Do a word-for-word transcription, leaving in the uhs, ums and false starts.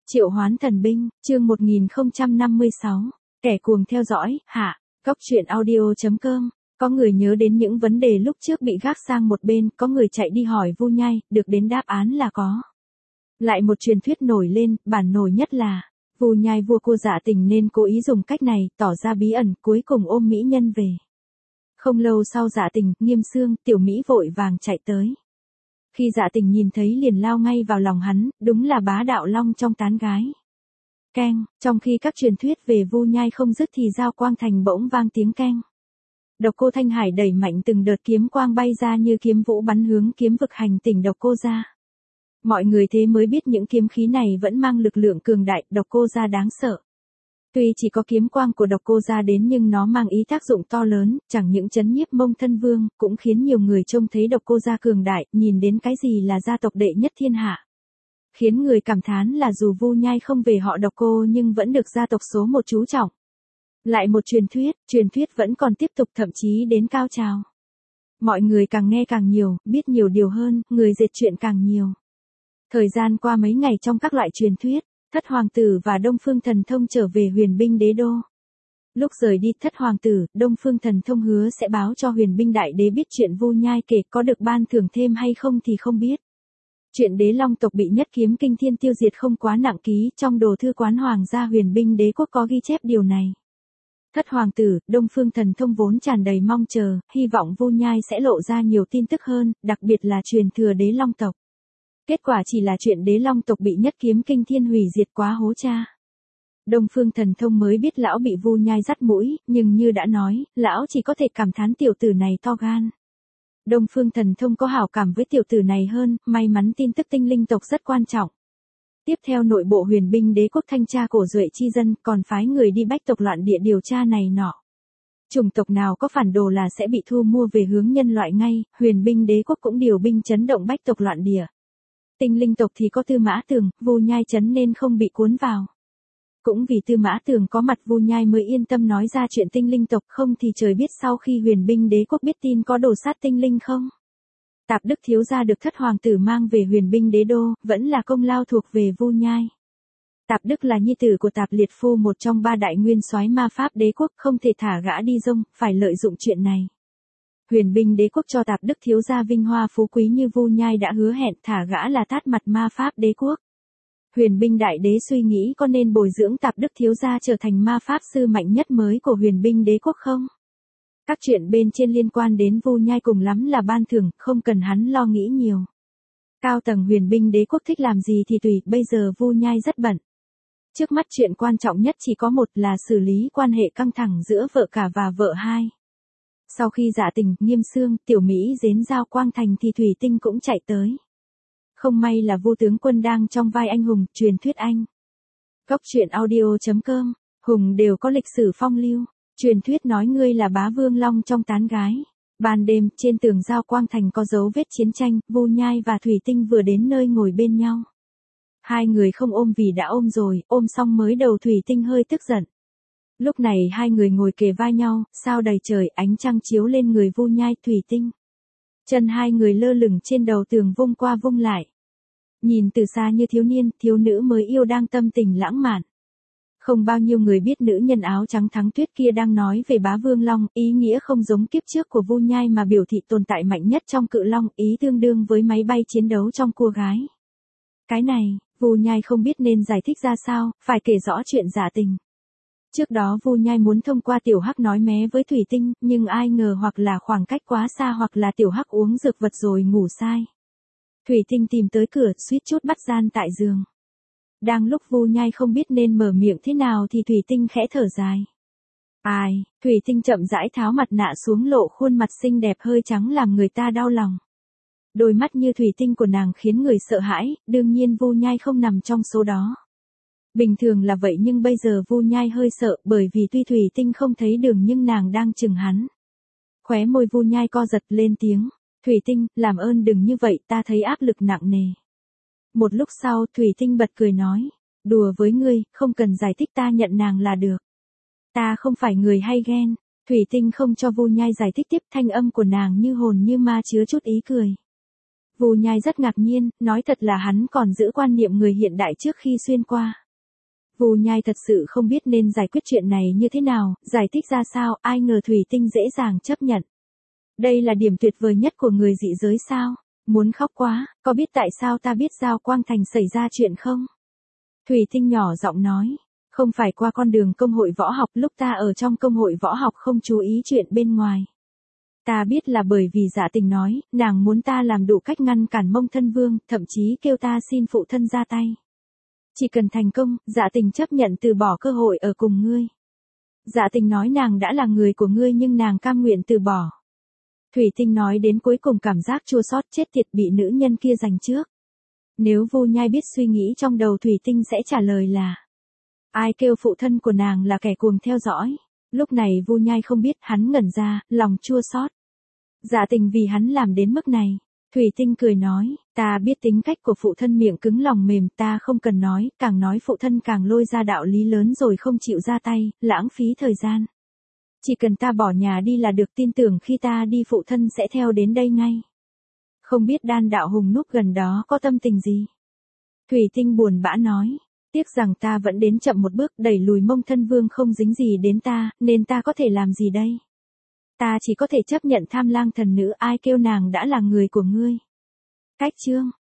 Triệu Hoán Thần Binh, chương một nghìn không trăm năm mươi sáu, kẻ cuồng theo dõi, hạ, Cóc truyện audio chấm com. Có người nhớ đến những vấn đề lúc trước bị gác sang một bên, có người chạy đi hỏi Vu Nhai, được đến đáp án là có. Lại một truyền thuyết nổi lên, bản nổi nhất là, Vu Nhai vua cua dạ tình nên cố ý dùng cách này, tỏ ra bí ẩn, cuối cùng ôm mỹ nhân về. Không lâu sau dạ tình, Nghiêm Xương, Tiểu Mỹ vội vàng chạy tới. Khi dạ tình nhìn thấy liền lao ngay vào lòng hắn, đúng là bá đạo long trong tán gái. Keng, trong khi các truyền thuyết về Vu Nhai không dứt thì Giao Quang Thành bỗng vang tiếng keng. Độc Cô Thanh Hải đẩy mạnh từng đợt kiếm quang bay ra như kiếm vũ bắn hướng kiếm vực hành tỉnh Độc Cô gia. Mọi người thế mới biết những kiếm khí này vẫn mang lực lượng cường đại, Độc Cô gia đáng sợ. Tuy chỉ có kiếm quang của Độc Cô gia đến nhưng nó mang ý tác dụng to lớn, chẳng những chấn nhiếp Mông Thân Vương, cũng khiến nhiều người trông thấy Độc Cô gia cường đại, nhìn đến cái gì là gia tộc đệ nhất thiên hạ. Khiến người cảm thán là dù Vu Nhai không về họ Độc Cô nhưng vẫn được gia tộc số một chú trọng. Lại một truyền thuyết, truyền thuyết vẫn còn tiếp tục thậm chí đến cao trào. Mọi người càng nghe càng nhiều, biết nhiều điều hơn, người dệt chuyện càng nhiều. Thời gian qua mấy ngày trong các loại truyền thuyết, Thất Hoàng tử và Đông Phương Thần Thông trở về Huyền Binh Đế Đô. Lúc rời đi, Thất Hoàng tử, Đông Phương Thần Thông hứa sẽ báo cho Huyền Binh Đại Đế biết chuyện Vu Nhai kể, có được ban thưởng thêm hay không thì không biết. Chuyện Đế Long tộc bị nhất kiếm kinh thiên tiêu diệt không quá nặng ký, trong đồ thư quán Hoàng gia Huyền Binh Đế quốc có ghi chép điều này. Thất Hoàng tử, Đông Phương Thần Thông vốn tràn đầy mong chờ, hy vọng Vu Nhai sẽ lộ ra nhiều tin tức hơn, đặc biệt là truyền thừa Đế Long tộc. Kết quả chỉ là chuyện Đế Long tộc bị nhất kiếm kinh thiên hủy diệt, quá hố cha. Đông Phương Thần Thông mới biết lão bị Vu Nhai dắt mũi, nhưng như đã nói, lão chỉ có thể cảm thán tiểu tử này to gan. Đông Phương Thần Thông có hảo cảm với tiểu tử này hơn, may mắn tin tức tinh linh tộc rất quan trọng. Tiếp theo nội bộ Huyền Binh Đế quốc thanh tra cổ duệ chi dân, còn phái người đi bách tộc loạn địa điều tra này nọ. Chủng tộc nào có phản đồ là sẽ bị thu mua về hướng nhân loại ngay, Huyền Binh Đế quốc cũng điều binh chấn động bách tộc loạn địa. Tinh linh tộc thì có Tư Mã Tường, Vu Nhai chấn nên không bị cuốn vào. Cũng vì Tư Mã Tường có mặt Vu Nhai mới yên tâm nói ra chuyện tinh linh tộc, không thì trời biết sau khi Huyền Binh Đế quốc biết tin có đồ sát tinh linh không. Tạp Đức thiếu gia được Thất Hoàng tử mang về Huyền Binh Đế đô, vẫn là công lao thuộc về Vu Nhai. Tạp Đức là nhi tử của Tạp Liệt Phu, một trong ba đại nguyên soái ma pháp đế quốc, không thể thả gã đi rông, phải lợi dụng chuyện này. Huyền Binh Đế quốc cho Tạp Đức thiếu gia vinh hoa phú quý như Vu Nhai đã hứa hẹn, thả gã là tát mặt ma pháp đế quốc. Huyền Binh Đại Đế suy nghĩ có nên bồi dưỡng Tạp Đức thiếu gia trở thành ma pháp sư mạnh nhất mới của Huyền Binh Đế quốc không? Các chuyện bên trên liên quan đến Vu Nhai cùng lắm là ban thưởng, không cần hắn lo nghĩ nhiều. Cao tầng Huyền Binh Đế quốc thích làm gì thì tùy, bây giờ Vu Nhai rất bận. Trước mắt chuyện quan trọng nhất chỉ có một là xử lý quan hệ căng thẳng giữa vợ cả và vợ hai. Sau khi dạ tình, Nghiêm Xương, Tiểu Mỹ đến Giao Quang Thành thì Thủy Tinh cũng chạy tới. Không may là Vu tướng quân đang trong vai anh hùng, truyền thuyết anh. Cóc truyện audio chấm com, hùng đều có lịch sử phong lưu. Truyền thuyết nói ngươi là bá vương long trong tán gái. Ban đêm, trên tường Giao Quang Thành có dấu vết chiến tranh, Vu Nhai và Thủy Tinh vừa đến nơi ngồi bên nhau. Hai người không ôm vì đã ôm rồi, ôm xong mới đầu Thủy Tinh hơi tức giận. Lúc này hai người ngồi kề vai nhau, sao đầy trời, ánh trăng chiếu lên người Vu Nhai, Thủy Tinh. Chân hai người lơ lửng trên đầu tường vung qua vung lại. Nhìn từ xa như thiếu niên, thiếu nữ mới yêu đang tâm tình lãng mạn. Không bao nhiêu người biết nữ nhân áo trắng thắng tuyết kia đang nói về bá vương long, ý nghĩa không giống kiếp trước của Vu Nhai mà biểu thị tồn tại mạnh nhất trong cự long, ý tương đương với máy bay chiến đấu trong cua gái. Cái này, Vu Nhai không biết nên giải thích ra sao, phải kể rõ chuyện giả tình. Trước đó Vu Nhai muốn thông qua Tiểu Hắc nói mé với Thủy Tinh, nhưng ai ngờ hoặc là khoảng cách quá xa hoặc là Tiểu Hắc uống dược vật rồi ngủ sai. Thủy Tinh tìm tới cửa, suýt chút bắt gian tại giường. Đang lúc Vu Nhai không biết nên mở miệng thế nào thì Thủy Tinh khẽ thở dài. Ai, Thủy Tinh chậm rãi tháo mặt nạ xuống lộ khuôn mặt xinh đẹp hơi trắng làm người ta đau lòng. Đôi mắt như thủy tinh của nàng khiến người sợ hãi, đương nhiên Vu Nhai không nằm trong số đó. Bình thường là vậy nhưng bây giờ Vu Nhai hơi sợ bởi vì tuy Thủy Tinh không thấy đường nhưng nàng đang chừng hắn. Khóe môi Vu Nhai co giật lên tiếng. Thủy Tinh, làm ơn đừng như vậy, ta thấy áp lực nặng nề. Một lúc sau Thủy Tinh bật cười nói. Đùa với ngươi, không cần giải thích, ta nhận nàng là được. Ta không phải người hay ghen. Thủy Tinh không cho Vu Nhai giải thích tiếp, thanh âm của nàng như hồn như ma chứa chút ý cười. Vu Nhai rất ngạc nhiên, nói thật là hắn còn giữ quan niệm người hiện đại trước khi xuyên qua. Vu Nhai thật sự không biết nên giải quyết chuyện này như thế nào, giải thích ra sao, ai ngờ Thủy Tinh dễ dàng chấp nhận. Đây là điểm tuyệt vời nhất của người dị giới sao? Muốn khóc quá, có biết tại sao ta biết Giao Quang Thành xảy ra chuyện không? Thủy Tinh nhỏ giọng nói, không phải qua con đường công hội võ học, lúc ta ở trong công hội võ học không chú ý chuyện bên ngoài. Ta biết là bởi vì Dạ Tình nói, nàng muốn ta làm đủ cách ngăn cản Mông Thân Vương, thậm chí kêu ta xin phụ thân ra tay. Chỉ cần thành công, Dạ Tình chấp nhận từ bỏ cơ hội ở cùng ngươi. Dạ Tình nói nàng đã là người của ngươi nhưng nàng cam nguyện từ bỏ. Thủy Tinh nói đến cuối cùng cảm giác chua xót, chết tiệt, bị nữ nhân kia giành trước. Nếu Vu Nhai biết suy nghĩ trong đầu Thủy Tinh sẽ trả lời là, ai kêu phụ thân của nàng là kẻ cuồng theo dõi. Lúc này Vu Nhai không biết, hắn ngẩn ra, lòng chua xót. Dạ Tình vì hắn làm đến mức này. Thủy Tinh cười nói, ta biết tính cách của phụ thân miệng cứng lòng mềm, ta không cần nói, càng nói phụ thân càng lôi ra đạo lý lớn rồi không chịu ra tay, lãng phí thời gian. Chỉ cần ta bỏ nhà đi là được, tin tưởng khi ta đi phụ thân sẽ theo đến đây ngay. Không biết Đan đạo hùng núp gần đó có tâm tình gì? Thủy Tinh buồn bã nói, tiếc rằng ta vẫn đến chậm một bước, đẩy lùi Mông Thân Vương không dính gì đến ta, nên ta có thể làm gì đây? Ta chỉ có thể chấp nhận Tham Lang thần nữ, ai kêu nàng đã là người của ngươi. Cách chương